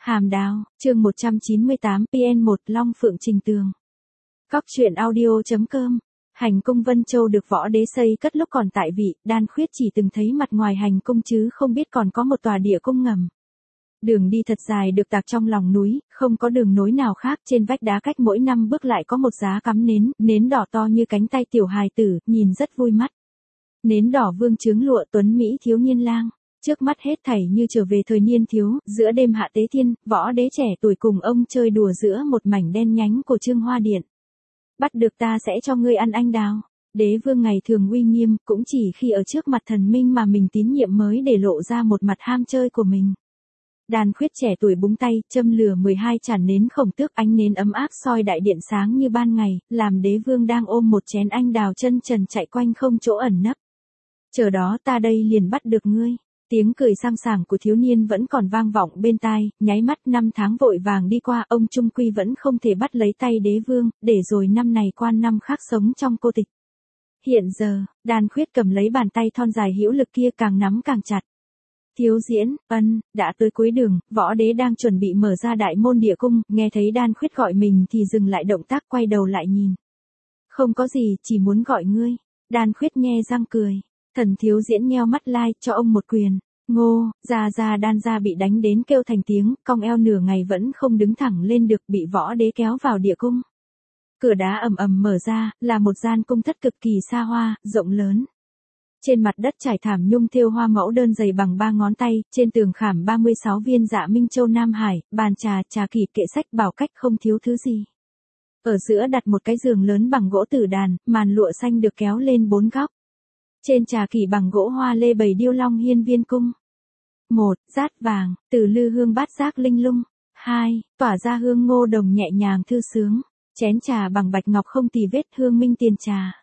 Hàm Đào, chương 198 PN1 Long Phượng Trình Tường. Cóc truyện audio.com. Hành cung Vân Châu được Võ Đế xây cất lúc còn tại vị, Đan Khuyết chỉ từng thấy mặt ngoài hành cung chứ không biết còn có một tòa địa cung ngầm. Đường đi thật dài được tạc trong lòng núi, không có đường nối nào khác, trên vách đá cách mỗi 5 bước lại có một giá cắm nến, nến đỏ to như cánh tay tiểu hài tử, nhìn rất vui mắt. Nến đỏ vương chướng lụa tuấn mỹ thiếu niên lang. Trước mắt hết thảy như trở về thời niên thiếu, giữa đêm hạ tế thiên, Võ Đế trẻ tuổi cùng ông chơi đùa giữa một mảnh đen nhánh của Trương Hoa Điện. Bắt được ta sẽ cho ngươi ăn anh đào. Đế vương ngày thường uy nghiêm, cũng chỉ khi ở trước mặt thần minh mà mình tín nhiệm mới để lộ ra một mặt ham chơi của mình. Đan Khuyết trẻ tuổi búng tay, châm lửa 12 chản nến khổng tước, ánh nến ấm áp soi đại điện sáng như ban ngày, làm đế vương đang ôm một chén anh đào chân trần chạy quanh không chỗ ẩn nấp. Chờ đó ta đây liền bắt được ngươi. Tiếng cười sang sảng của thiếu niên vẫn còn vang vọng bên tai, nháy mắt 5 tháng vội vàng đi qua, ông trung quy vẫn không thể bắt lấy tay đế vương, để rồi năm này qua năm khác sống trong cô tịch. Hiện giờ, Đan Khuyết cầm lấy bàn tay thon dài hữu lực kia càng nắm càng chặt. Thiếu diễn, đã tới cuối đường, Võ Đế đang chuẩn bị mở ra đại môn địa cung, nghe thấy Đan Khuyết gọi mình thì dừng lại động tác, quay đầu lại nhìn. Không có gì, chỉ muốn gọi ngươi. Đan Khuyết nhe răng cười. Thần thiếu diễn nheo mắt lai, cho ông một quyền. Ngô, ra Đan gia bị đánh đến kêu thành tiếng, cong eo nửa ngày vẫn không đứng thẳng lên được, bị Võ Đế kéo vào địa cung. Cửa đá ầm ầm mở ra, là một gian cung thất cực kỳ xa hoa, rộng lớn. Trên mặt đất trải thảm nhung thêu hoa mẫu đơn dày bằng 3 ngón tay, trên tường khảm 36 viên dạ Minh Châu Nam Hải, bàn trà kỷ, kệ sách bảo cách không thiếu thứ gì. Ở giữa đặt một cái giường lớn bằng gỗ tử đàn, màn lụa xanh được kéo lên 4 góc. Trên trà kỷ bằng gỗ hoa lê bày điêu long hiên viên cung. 1. Dát vàng, từ lư hương bát giác linh lung. 2. Tỏa ra hương ngô đồng nhẹ nhàng thư sướng. Chén trà bằng bạch ngọc không tì vết, hương minh tiền trà.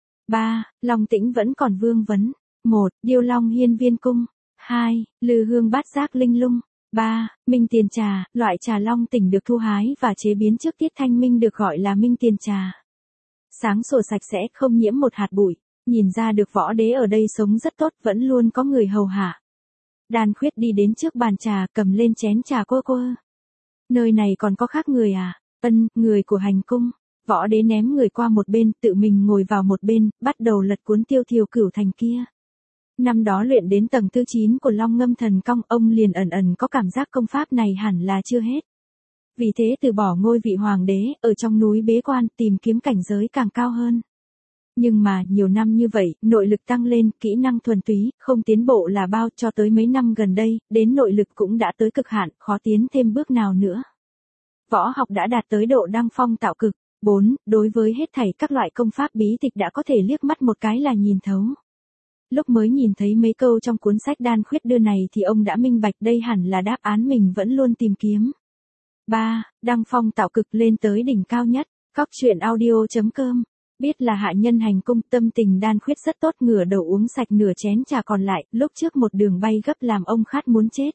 3. Long tĩnh vẫn còn vương vấn. 1. Điêu long hiên viên cung. 2. Lư hương bát giác linh lung. 3. Minh tiền trà, loại trà long tỉnh được thu hái và chế biến trước tiết thanh minh được gọi là minh tiền trà. Sáng sủa sạch sẽ, không nhiễm một hạt bụi. Nhìn ra được Võ Đế ở đây sống rất tốt, vẫn luôn có người hầu hạ. Đan Khuyết đi đến trước bàn trà, cầm lên chén trà quơ. Nơi này còn có khác người à? Người của hành cung. Võ Đế ném người qua một bên, tự mình ngồi vào một bên, bắt đầu lật cuốn Tiêu Thiều Cửu Thành kia. Năm đó luyện đến tầng thứ 9 của Long Ngâm Thần Công, ông liền ẩn có cảm giác công pháp này hẳn là chưa hết. Vì thế từ bỏ ngôi vị hoàng đế, ở trong núi bế quan, tìm kiếm cảnh giới càng cao hơn. Nhưng mà, nhiều năm như vậy, nội lực tăng lên, kỹ năng thuần túy, không tiến bộ là bao, cho tới mấy năm gần đây, đến nội lực cũng đã tới cực hạn, khó tiến thêm bước nào nữa. Võ học đã đạt tới độ đăng phong tạo cực. 4. Đối với hết thảy các loại công pháp bí tịch đã có thể liếc mắt một cái là nhìn thấu. Lúc mới nhìn thấy mấy câu trong cuốn sách Đan Khuyết đưa này thì ông đã minh bạch đây hẳn là đáp án mình vẫn luôn tìm kiếm. 3. Đăng phong tạo cực lên tới đỉnh cao nhất. Cóc truyện audio.com. Biết là hạ nhân hành cung, tâm tình Đan Khuyết rất tốt, ngửa đầu uống sạch nửa chén trà còn lại, lúc trước một đường bay gấp làm ông khát muốn chết.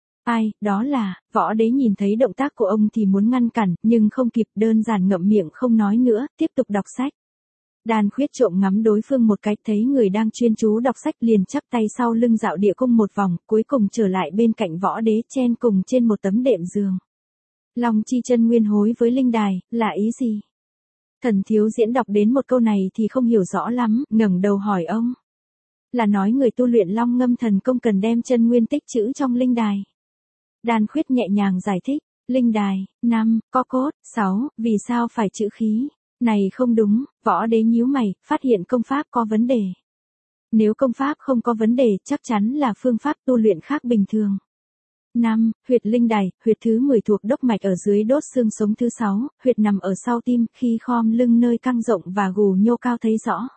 Đó là, Võ Đế nhìn thấy động tác của ông thì muốn ngăn cản, nhưng không kịp, đơn giản ngậm miệng không nói nữa, tiếp tục đọc sách. Đan Khuyết trộm ngắm đối phương một cái, thấy người đang chuyên chú đọc sách liền chắp tay sau lưng dạo địa cung một vòng, cuối cùng trở lại bên cạnh Võ Đế chen cùng trên một tấm đệm giường. Long chi chân nguyên hối với linh đài, là ý gì? Thần thiếu diễn đọc đến một câu này thì không hiểu rõ lắm, ngẩng đầu hỏi ông. Là nói người tu luyện Long Ngâm Thần Công cần đem chân nguyên tích trữ trong linh đài. Đan Khuyết nhẹ nhàng giải thích, linh đài, 5, có cốt, 6, vì sao phải trữ khí? Này không đúng, Võ Đế nhíu mày, phát hiện công pháp có vấn đề. Nếu công pháp không có vấn đề, chắc chắn là phương pháp tu luyện khác bình thường. 5. Huyệt linh đài, huyệt thứ 10 thuộc đốc mạch ở dưới đốt xương sống thứ 6, huyệt nằm ở sau tim, khi khom lưng nơi căng rộng và gù nhô cao thấy rõ.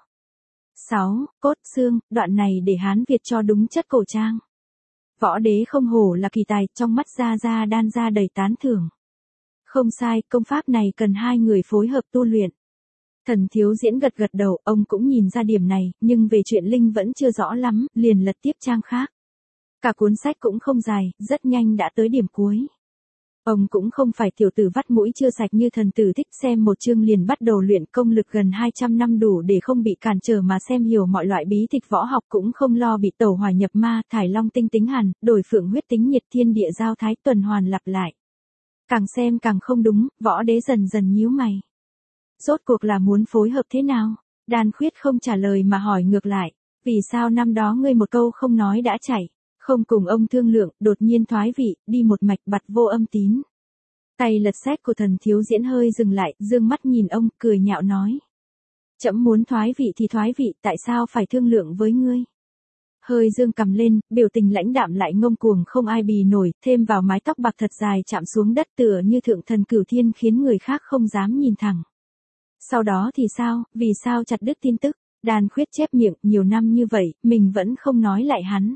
6. Cốt xương, đoạn này để Hán Việt cho đúng chất cổ trang. Võ Đế không hổ là kỳ tài, trong mắt Đan gia đầy tán thưởng. Không sai, công pháp này cần 2 người phối hợp tu luyện. Thần thiếu diễn gật đầu, ông cũng nhìn ra điểm này, nhưng về chuyện linh vẫn chưa rõ lắm, liền lật tiếp trang khác. Cả cuốn sách cũng không dài, rất nhanh đã tới điểm cuối. Ông cũng không phải tiểu tử vắt mũi chưa sạch như thần tử thích xem một chương liền bắt đầu luyện, công lực gần 200 năm đủ để không bị cản trở mà xem hiểu mọi loại bí tịch võ học, cũng không lo bị tẩu hỏa nhập ma, thải long tinh tính hàn, đổi phượng huyết tính nhiệt, thiên địa giao thái tuần hoàn lặp lại. Càng xem càng không đúng, Võ Đế dần dần nhíu mày. Rốt cuộc là muốn phối hợp thế nào? Đan Khuyết không trả lời mà hỏi ngược lại, vì sao năm đó ngươi một câu không nói đã chạy, không cùng ông thương lượng, đột nhiên thoái vị, đi một mạch bặt vô âm tín. Tay lật xét của Thần Thiếu Diễn hơi dừng lại, dương mắt nhìn ông, cười nhạo nói. Trẫm muốn thoái vị thì thoái vị, tại sao phải thương lượng với ngươi? Hơi dương cầm lên, biểu tình lãnh đạm lại ngông cuồng không ai bì nổi, thêm vào mái tóc bạc thật dài chạm xuống đất tựa như thượng thần cửu thiên khiến người khác không dám nhìn thẳng. Sau đó thì sao, vì sao chặt đứt tin tức? Đan Khuyết chép miệng, nhiều năm như vậy, mình vẫn không nói lại hắn.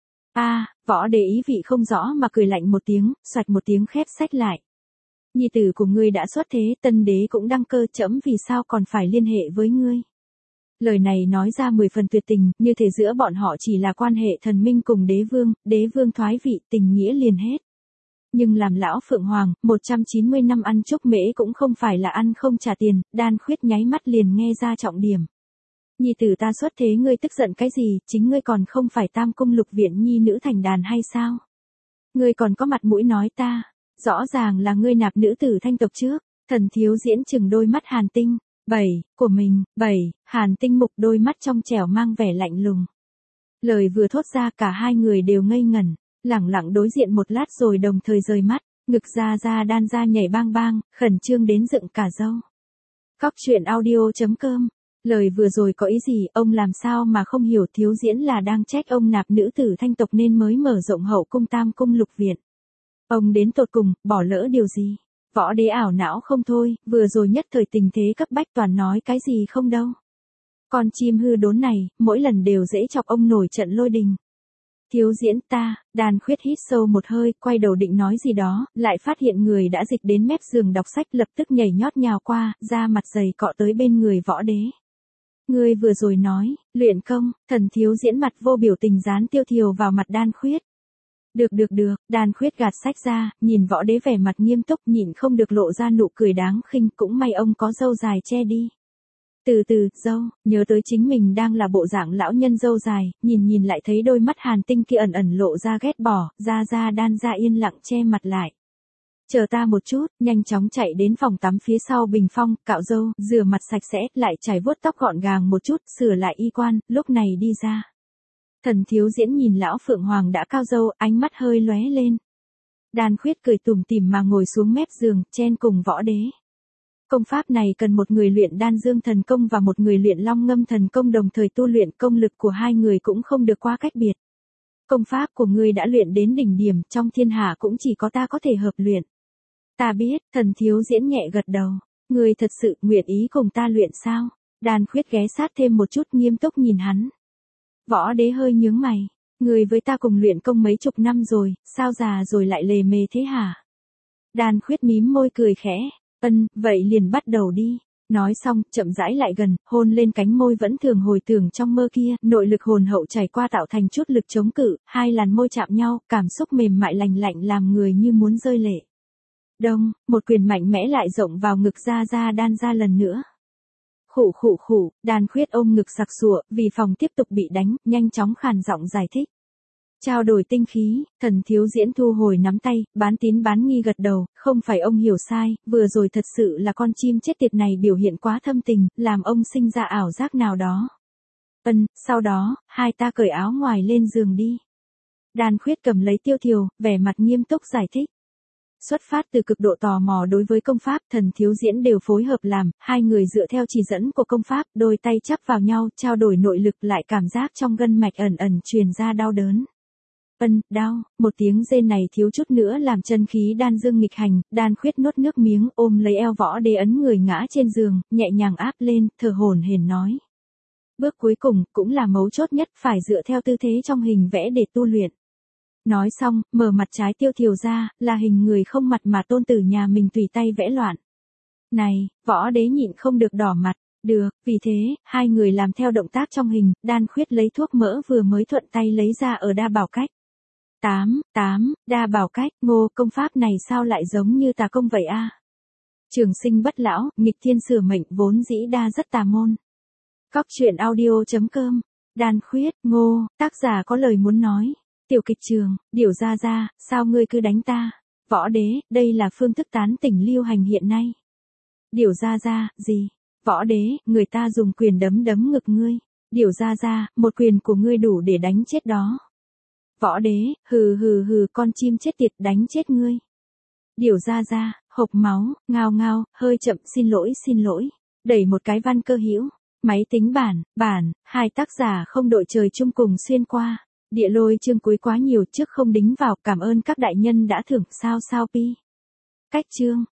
Võ Đế ý vị không rõ mà cười lạnh một tiếng, xoạch một tiếng khép sách lại. Nhi tử của ngươi đã xuất thế, tân đế cũng đăng cơ, trẫm vì sao còn phải liên hệ với ngươi? Lời này nói ra 10 phần tuyệt tình, như thể giữa bọn họ chỉ là quan hệ thần minh cùng đế vương thoái vị, tình nghĩa liền hết. Nhưng làm lão Phượng Hoàng, 190 năm ăn chúc mễ cũng không phải là ăn không trả tiền, Đan Khuyết nháy mắt liền nghe ra trọng điểm. Nhi tử ta xuất thế, ngươi tức giận cái gì, chính ngươi còn không phải Tam Cung Lục Viện nhi nữ thành đàn hay sao? Ngươi còn có mặt mũi nói ta, rõ ràng là ngươi nạp nữ tử thanh tộc trước. Thần Thiếu Diễn chừng đôi mắt Hàn Tinh, của mình, Hàn Tinh mục đôi mắt trong trẻo mang vẻ lạnh lùng. Lời vừa thốt ra cả hai người đều ngây ngẩn, lẳng lặng đối diện một lát rồi đồng thời rời mắt, ngực ra đan ra nhảy bang bang, khẩn trương đến dựng cả râu. Cóc truyện audio.com. Lời vừa rồi có ý gì, ông làm sao mà không hiểu? Thiếu Diễn là đang trách ông nạp nữ tử thanh tộc nên mới mở rộng hậu cung Tam Cung Lục Viện. Ông đến tột cùng, bỏ lỡ điều gì? Võ Đế ảo não không thôi, vừa rồi nhất thời tình thế cấp bách toàn nói cái gì không đâu. Con chim hư đốn này, mỗi lần đều dễ chọc ông nổi trận lôi đình. Thiếu Diễn Đan Khuyết hít sâu một hơi, quay đầu định nói gì đó, lại phát hiện người đã dịch đến mép giường đọc sách, lập tức nhảy nhót nhào qua, da mặt dày cọ tới bên người Võ Đế. Ngươi vừa rồi nói, luyện công, Thần Thiếu Diễn mặt vô biểu tình dán tiêu thiều vào mặt Đan Khuyết. Được, Đan Khuyết gạt sách ra, nhìn Võ Đế vẻ mặt nghiêm túc, nhịn không được lộ ra nụ cười đáng khinh, cũng may ông có râu dài che đi. Từ từ, râu, nhớ tới chính mình đang là bộ dạng lão nhân râu dài, nhìn lại thấy đôi mắt Hàn Tinh kia ẩn lộ ra ghét bỏ, ra Đan ra yên lặng che mặt lại. Chờ ta một chút, nhanh chóng chạy đến phòng tắm phía sau bình phong, cạo râu, rửa mặt sạch sẽ, lại chải vuốt tóc gọn gàng một chút, sửa lại y quan, lúc này đi ra. Thần Thiếu Diễn nhìn lão Phượng Hoàng đã cao râu, ánh mắt hơi lóe lên. Đan Khuyết cười tủm tỉm mà ngồi xuống mép giường, chen cùng Võ Đế. Công pháp này cần một người luyện Đan Dương Thần Công và một người luyện Long Ngâm Thần Công đồng thời tu luyện, công lực của hai người cũng không được quá cách biệt. Công pháp của ngươi đã luyện đến đỉnh điểm, trong thiên hạ cũng chỉ có ta có thể hợp luyện. Ta biết, Thần Thiếu Diễn nhẹ gật đầu. Ngươi thật sự nguyện ý cùng ta luyện sao? Đan Khuyết ghé sát thêm một chút, nghiêm túc nhìn hắn. Võ Đế hơi nhướng mày. Ngươi với ta cùng luyện công mấy chục năm rồi, sao già rồi lại lề mề thế hả? Đan Khuyết mím môi cười khẽ. Vậy liền bắt đầu đi. Nói xong, chậm rãi lại gần, hôn lên cánh môi vẫn thường hồi tưởng trong mơ kia, nội lực hồn hậu chảy qua tạo thành chút lực chống cự, hai làn môi chạm nhau, cảm xúc mềm mại lành lạnh làm người như muốn rơi lệ. Đông, một quyền mạnh mẽ lại rộng vào ngực ra Đan ra lần nữa. Khụ, Đan Khuyết ôm ngực sặc sụa, vì phòng tiếp tục bị đánh, nhanh chóng khàn giọng giải thích. Trao đổi tinh khí, Thần Thiếu Diễn thu hồi nắm tay, bán tín bán nghi gật đầu, không phải ông hiểu sai, vừa rồi thật sự là con chim chết tiệt này biểu hiện quá thâm tình, làm ông sinh ra ảo giác nào đó. Sau đó, hai ta cởi áo ngoài lên giường đi. Đan Khuyết cầm lấy tiêu thiều, vẻ mặt nghiêm túc giải thích. Xuất phát từ cực độ tò mò đối với công pháp, Thần Thiếu Diễn đều phối hợp làm, hai người dựa theo chỉ dẫn của công pháp, đôi tay chắp vào nhau, trao đổi nội lực, lại cảm giác trong gân mạch ẩn truyền ra đau đớn. Đau, một tiếng rên này thiếu chút nữa làm chân khí Đan Dương nghịch hành, Đan Khuyết nuốt nước miếng, ôm lấy eo Võ Đế ấn người ngã trên giường, nhẹ nhàng áp lên, thở hổn hển nói. Bước cuối cùng, cũng là mấu chốt nhất, phải dựa theo tư thế trong hình vẽ để tu luyện. Nói xong, mở mặt trái tiêu thiều ra, là hình người không mặt mà tôn tử nhà mình tùy tay vẽ loạn. Này, Võ Đế nhịn không được đỏ mặt. Được, vì thế, hai người làm theo động tác trong hình, Đan Khuyết lấy thuốc mỡ vừa mới thuận tay lấy ra ở Đa Bảo Cách. Đa bảo cách, Ngô, công pháp này sao lại giống như tà công vậy a? Trường sinh bất lão, nghịch thiên sửa mệnh, vốn dĩ đa rất tà môn. Cóc truyện audio.com. Đan khuyết, Ngô, tác giả có lời muốn nói. Tiểu kịch trường, Điểu gia, sao ngươi cứ đánh ta? Võ đế, đây là phương thức tán tỉnh lưu hành hiện nay. Điểu gia, gì? Võ đế, người ta dùng quyền đấm ngực ngươi. Điểu gia, một quyền của ngươi đủ để đánh chết đó. Võ đế, hừ, con chim chết tiệt, đánh chết ngươi. Điểu gia, hộc máu, ngao, hơi chậm, xin lỗi. Đẩy một cái văn cơ hữu. Máy tính bản, hai tác giả không đội trời chung cùng xuyên qua. Địa lôi chương cuối quá nhiều trước không đính vào, cảm ơn các đại nhân đã thưởng sao pi. Cách chương.